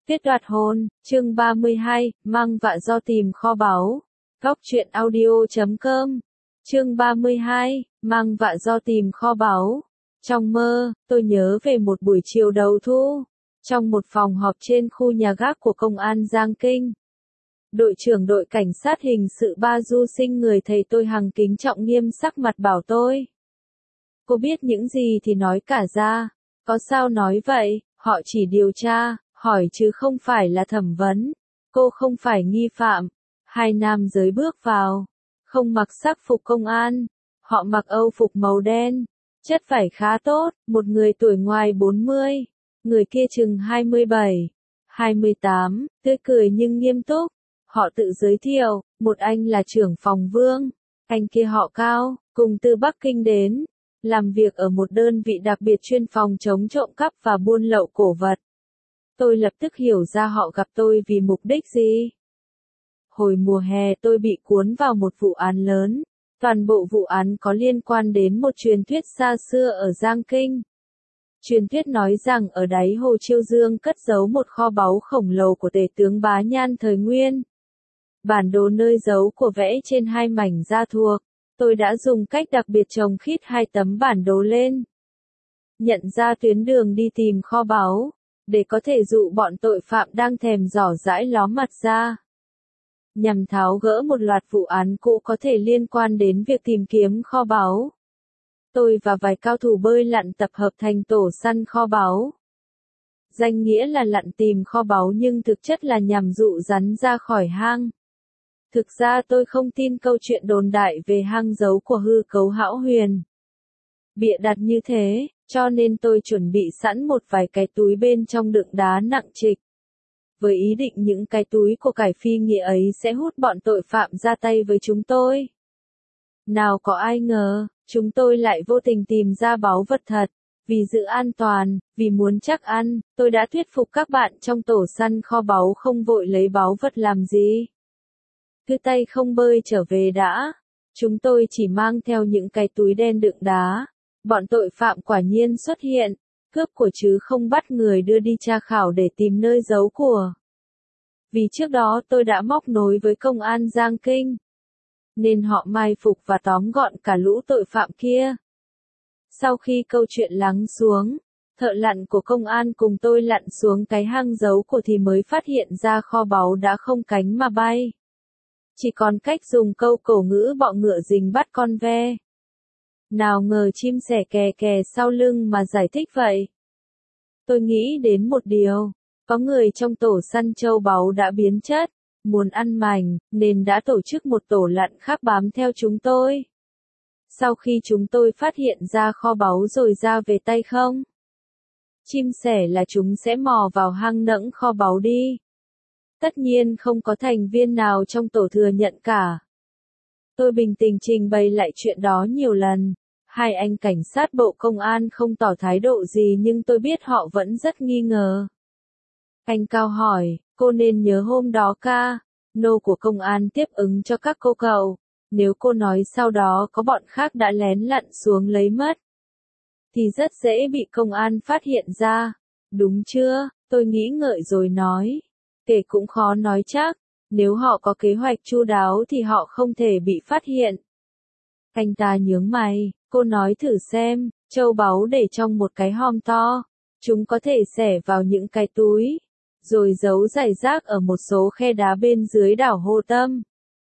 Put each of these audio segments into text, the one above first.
Kết đoạt hôn, chương 32, mang vạ do tìm kho báu. Góc truyện audio.com. Chương 32, mang vạ do tìm kho báu. Trong mơ, tôi nhớ về một buổi chiều đầu thu, trong một phòng họp trên khu nhà gác của công an Giang Kinh. Đội trưởng đội cảnh sát hình sự Ba Du Sinh, người thầy tôi hằng kính trọng nghiêm sắc mặt bảo tôi: "Cô biết những gì thì nói cả ra." "Có sao nói vậy, họ chỉ điều tra, hỏi chứ không phải là thẩm vấn. Cô không phải nghi phạm." Hai nam giới bước vào, không mặc sắc phục công an, họ mặc âu phục màu đen, chất vải khá tốt, một người tuổi ngoài 40, người kia chừng 27, 28, tươi cười nhưng nghiêm túc. Họ tự giới thiệu, một anh là trưởng phòng Vương, anh kia họ Cao, cùng từ Bắc Kinh đến, làm việc ở một đơn vị đặc biệt chuyên phòng chống trộm cắp và buôn lậu cổ vật. Tôi lập tức hiểu ra họ gặp tôi vì mục đích gì. Hồi mùa hè tôi bị cuốn vào một vụ án lớn. Toàn bộ vụ án có liên quan đến một truyền thuyết xa xưa ở Giang Kinh. Truyền thuyết nói rằng ở đáy hồ Chiêu Dương cất giấu một kho báu khổng lồ của tể tướng Bá Nhan thời Nguyên. Bản đồ nơi giấu của vẽ trên hai mảnh da thuộc. Tôi đã dùng cách đặc biệt chồng khít hai tấm bản đồ lên, nhận ra tuyến đường đi tìm kho báu, để có thể dụ bọn tội phạm đang thèm dò dãi ló mặt ra, nhằm tháo gỡ một loạt vụ án cũ có thể liên quan đến việc tìm kiếm kho báu. Tôi và vài cao thủ bơi lặn tập hợp thành tổ săn kho báu. Danh nghĩa là lặn tìm kho báu nhưng thực chất là nhằm dụ rắn ra khỏi hang. Thực ra tôi không tin câu chuyện đồn đại về hang giấu của hư cấu Hão Huyền. Bịa đặt như thế, cho nên tôi chuẩn bị sẵn một vài cái túi bên trong đựng đá nặng trịch, với ý định những cái túi của cải phi nghĩa ấy sẽ hút bọn tội phạm ra tay với chúng tôi. Nào có ai ngờ, chúng tôi lại vô tình tìm ra báu vật thật. Vì giữ an toàn, vì muốn chắc ăn, tôi đã thuyết phục các bạn trong tổ săn kho báu không vội lấy báu vật làm gì. Cứ tay không bơi trở về đã. Chúng tôi chỉ mang theo những cái túi đen đựng đá. Bọn tội phạm quả nhiên xuất hiện, cướp của chứ không bắt người đưa đi tra khảo để tìm nơi giấu của. Vì trước đó tôi đã móc nối với công an Giang Kinh, nên họ mai phục và tóm gọn cả lũ tội phạm kia. Sau khi câu chuyện lắng xuống, thợ lặn của công an cùng tôi lặn xuống cái hang giấu của thì mới phát hiện ra kho báu đã không cánh mà bay. Chỉ còn cách dùng câu cổ ngữ bọ ngựa rình bắt con ve. Nào ngờ chim sẻ kè kè sau lưng mà giải thích vậy. Tôi nghĩ đến một điều, có người trong tổ săn châu báu đã biến chất, muốn ăn mành, nên đã tổ chức một tổ lặn khác bám theo chúng tôi. Sau khi chúng tôi phát hiện ra kho báu rồi ra về tay không. Chim sẻ là chúng sẽ mò vào hang nẫng kho báu đi. Tất nhiên không có thành viên nào trong tổ thừa nhận cả. Tôi bình tĩnh trình bày lại chuyện đó nhiều lần. Hai anh cảnh sát bộ công an không tỏ thái độ gì nhưng tôi biết họ vẫn rất nghi ngờ. Anh Cao hỏi, cô nên nhớ hôm đó ca, nô của công an tiếp ứng cho các cô cậu. Nếu cô nói sau đó có bọn khác đã lén lặn xuống lấy mất, thì rất dễ bị công an phát hiện ra. Đúng chưa? Tôi nghĩ ngợi rồi nói. Kể cũng khó nói chắc. Nếu họ có kế hoạch chu đáo thì họ không thể bị phát hiện. Anh ta nhướng mày. Cô nói thử xem, châu báu để trong một cái hòm to. Chúng có thể xẻ vào những cái túi, rồi giấu rải rác ở một số khe đá bên dưới đảo Hồ Tâm.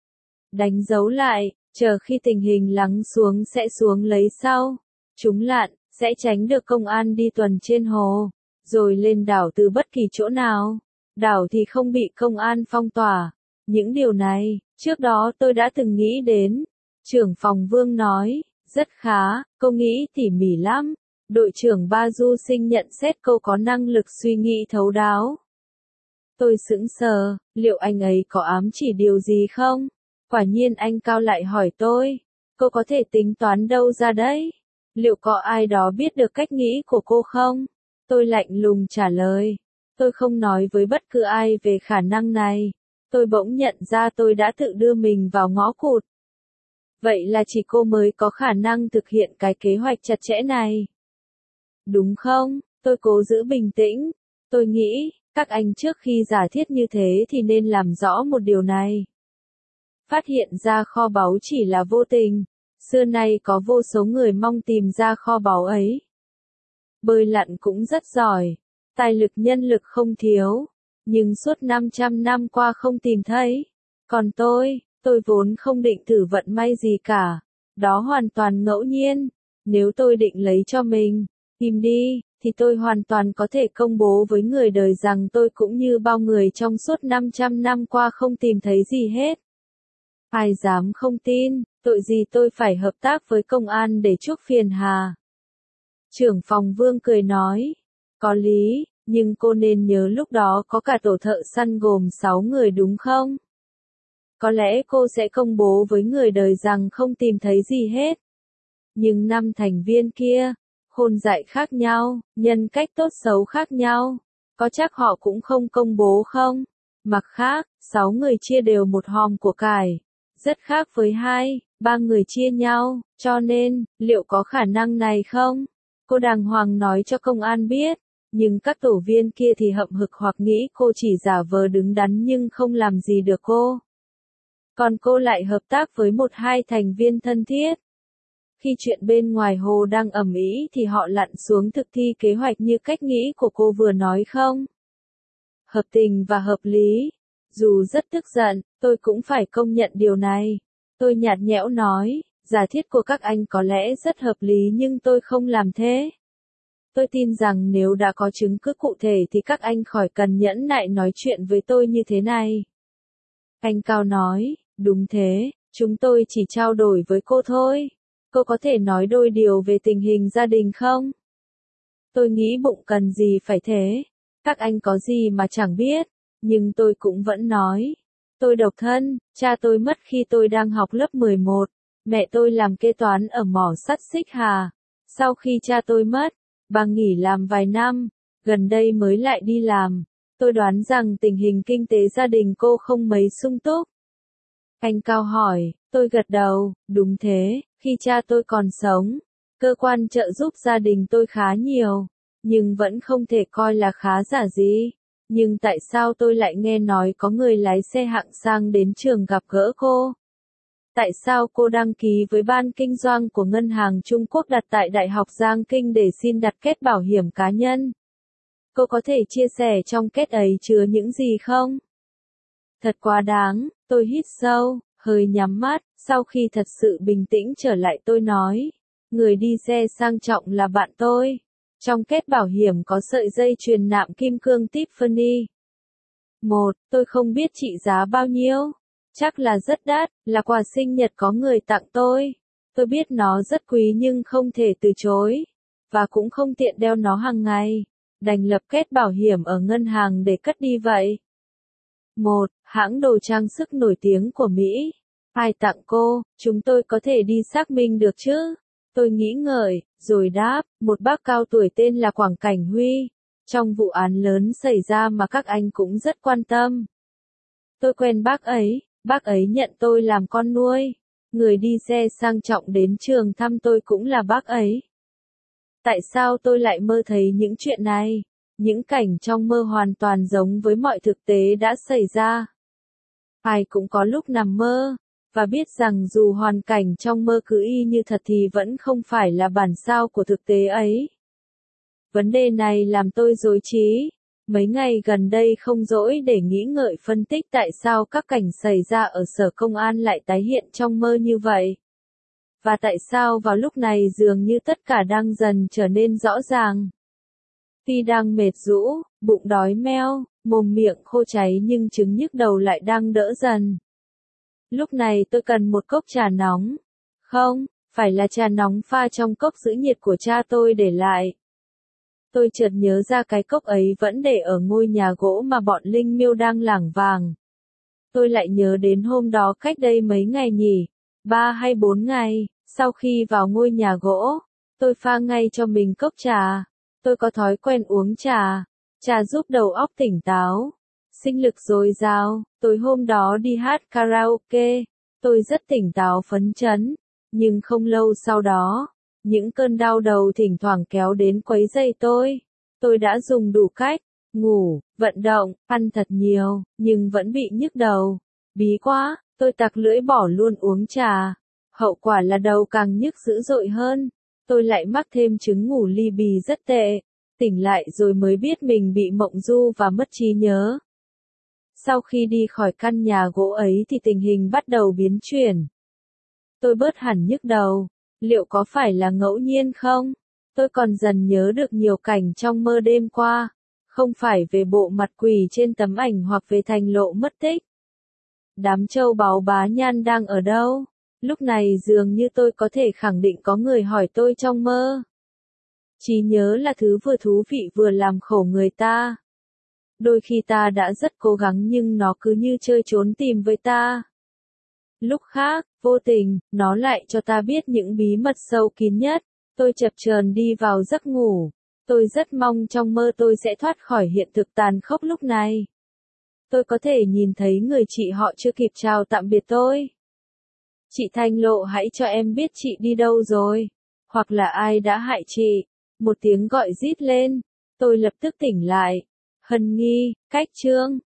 Đánh dấu lại, chờ khi tình hình lắng xuống sẽ xuống lấy sau. Chúng lặn, sẽ tránh được công an đi tuần trên hồ, rồi lên đảo từ bất kỳ chỗ nào. Đảo thì không bị công an phong tỏa. Những điều này, trước đó tôi đã từng nghĩ đến. Trưởng phòng Vương nói, rất khá, cô nghĩ tỉ mỉ lắm. Đội trưởng Ba Du Sinh nhận xét cô có năng lực suy nghĩ thấu đáo. Tôi sững sờ, liệu anh ấy có ám chỉ điều gì không? Quả nhiên anh Cao lại hỏi tôi, cô có thể tính toán đâu ra đấy? Liệu có ai đó biết được cách nghĩ của cô không? Tôi lạnh lùng trả lời, tôi không nói với bất cứ ai về khả năng này. Tôi bỗng nhận ra tôi đã tự đưa mình vào ngõ cụt. Vậy là chỉ cô mới có khả năng thực hiện cái kế hoạch chặt chẽ này. Đúng không? Tôi cố giữ bình tĩnh. Tôi nghĩ, Các anh trước khi giả thiết như thế thì nên làm rõ một điều này. Phát hiện ra kho báu chỉ là vô tình, xưa nay có vô số người mong tìm ra kho báu ấy. Bơi lặn cũng rất giỏi, tài lực nhân lực không thiếu, nhưng suốt 500 năm qua không tìm thấy. Còn tôi vốn không định thử vận may gì cả, đó hoàn toàn ngẫu nhiên. Nếu tôi định lấy cho mình, tìm đi, thì tôi hoàn toàn có thể công bố với người đời rằng tôi cũng như bao người trong suốt 500 năm qua không tìm thấy gì hết. Ai dám không tin, tội gì tôi phải hợp tác với công an để chuốc phiền hà. Trưởng phòng Vương cười nói, có lý, nhưng cô nên nhớ lúc đó có cả tổ thợ săn gồm 6 người đúng không? Có lẽ cô sẽ công bố với người đời rằng không tìm thấy gì hết. Nhưng 5 thành viên kia, khôn dại khác nhau, nhân cách tốt xấu khác nhau, có chắc họ cũng không công bố không? Mặt khác, 6 người chia đều một hòm của cải, rất khác với 2, 3 người chia nhau, cho nên, liệu có khả năng này không? Cô đàng hoàng nói cho công an biết, nhưng các tổ viên kia thì hậm hực hoặc nghĩ cô chỉ giả vờ đứng đắn nhưng không làm gì được cô. Còn cô lại hợp tác với 1-2 thành viên thân thiết. Khi chuyện bên ngoài hồ đang ầm ĩ thì họ lặn xuống thực thi kế hoạch như cách nghĩ của cô vừa nói không? Hợp tình và hợp lý. Dù rất tức giận, tôi cũng phải công nhận điều này. Tôi nhạt nhẽo nói, giả thiết của các anh có lẽ rất hợp lý nhưng tôi không làm thế. Tôi tin rằng nếu đã có chứng cứ cụ thể thì các anh khỏi cần nhẫn nại nói chuyện với tôi như thế này. Anh Cao nói, đúng thế, chúng tôi chỉ trao đổi với cô thôi. Cô có thể nói đôi điều về tình hình gia đình không? Tôi nghĩ bụng cần gì phải thế. Các anh có gì mà chẳng biết. Nhưng tôi cũng vẫn nói. Tôi độc thân, cha tôi mất khi tôi đang học lớp 11. Mẹ tôi làm kế toán ở mỏ sắt Xích Hà. Sau khi cha tôi mất, bà nghỉ làm vài năm, gần đây mới lại đi làm. Tôi đoán rằng tình hình kinh tế gia đình cô không mấy sung túc. Anh Cao hỏi, tôi gật đầu, đúng thế, khi cha tôi còn sống, cơ quan trợ giúp gia đình tôi khá nhiều, nhưng vẫn không thể coi là khá giả gì. Nhưng tại sao tôi lại nghe nói có người lái xe hạng sang đến trường gặp gỡ cô? Tại sao cô đăng ký với ban kinh doanh của Ngân hàng Trung Quốc đặt tại Đại học Giang Kinh để xin đặt kết bảo hiểm cá nhân? Cô có thể chia sẻ trong kết ấy chứa những gì không? Thật quá đáng, tôi hít sâu, hơi nhắm mắt, sau khi thật sự bình tĩnh trở lại tôi nói. Người đi xe sang trọng là bạn tôi. Trong kết bảo hiểm có sợi dây chuyền nạm kim cương Tiffany. Tôi không biết trị giá bao nhiêu. Chắc là rất đắt, là quà sinh nhật có người tặng tôi. Tôi biết nó rất quý nhưng không thể từ chối. Và cũng không tiện đeo nó hàng ngày. Đành lập kết bảo hiểm ở ngân hàng để cất đi vậy. Hãng đồ trang sức nổi tiếng của Mỹ. Ai tặng cô, chúng tôi có thể đi xác minh được chứ? Tôi nghĩ ngợi, rồi đáp, một bác cao tuổi tên là Quảng Cảnh Huy. Trong vụ án lớn xảy ra mà các anh cũng rất quan tâm. Tôi quen bác ấy nhận tôi làm con nuôi. Người đi xe sang trọng đến trường thăm tôi cũng là bác ấy. Tại sao tôi lại mơ thấy những chuyện này? Những cảnh trong mơ hoàn toàn giống với mọi thực tế đã xảy ra. Ai cũng có lúc nằm mơ, và biết rằng dù hoàn cảnh trong mơ cứ y như thật thì vẫn không phải là bản sao của thực tế ấy. Vấn đề này làm tôi rối trí. Mấy ngày gần đây không dỗi để nghĩ ngợi phân tích tại sao các cảnh xảy ra ở sở công an lại tái hiện trong mơ như vậy. Và tại sao vào lúc này dường như tất cả đang dần trở nên rõ ràng. Tuy đang mệt rũ, bụng đói meo, mồm miệng khô cháy nhưng chứng nhức đầu lại đang đỡ dần. Lúc này tôi cần một cốc trà nóng. Không, phải là trà nóng pha trong cốc giữ nhiệt của cha tôi để lại. Tôi chợt nhớ ra cái cốc ấy vẫn để ở ngôi nhà gỗ mà bọn Linh Miêu đang lảng vàng. Tôi lại nhớ đến hôm đó cách đây mấy ngày nhỉ, 3 hay 4 ngày, sau khi vào ngôi nhà gỗ, tôi pha ngay cho mình cốc trà. Tôi có thói quen uống trà giúp đầu óc tỉnh táo, sinh lực dồi dào. Tối hôm đó đi hát karaoke, tôi rất tỉnh táo phấn chấn, nhưng không lâu sau đó, những cơn đau đầu thỉnh thoảng kéo đến quấy rầy tôi. Tôi đã dùng đủ cách, ngủ, vận động, ăn thật nhiều, nhưng vẫn bị nhức đầu. Bí quá, tôi tặc lưỡi bỏ luôn uống trà. Hậu quả là đầu càng nhức dữ dội hơn. Tôi lại mắc thêm chứng ngủ ly bì rất tệ. Tỉnh lại rồi mới biết mình bị mộng du và mất trí nhớ. Sau khi đi khỏi căn nhà gỗ ấy thì tình hình bắt đầu biến chuyển. Tôi bớt hẳn nhức đầu. Liệu có phải là ngẫu nhiên không? Tôi còn dần nhớ được nhiều cảnh trong mơ đêm qua. Không phải về bộ mặt quỷ trên tấm ảnh hoặc về Thành Lộ mất tích. Đám châu báu bá nhan đang ở đâu? Lúc này dường như tôi có thể khẳng định có người hỏi tôi trong mơ. Trí nhớ là thứ vừa thú vị vừa làm khổ người ta. Đôi khi ta đã rất cố gắng nhưng nó cứ như chơi trốn tìm với ta. Lúc khác, vô tình, nó lại cho ta biết những bí mật sâu kín nhất. Tôi chập chờn đi vào giấc ngủ. Tôi rất mong trong mơ tôi sẽ thoát khỏi hiện thực tàn khốc lúc này. Tôi có thể nhìn thấy người chị họ chưa kịp chào tạm biệt tôi. Chị Thanh Lộ, hãy cho em biết chị đi đâu rồi. Hoặc là ai đã hại chị. Một tiếng gọi rít lên. Tôi lập tức tỉnh lại. Hân Nghi, Cách Trương.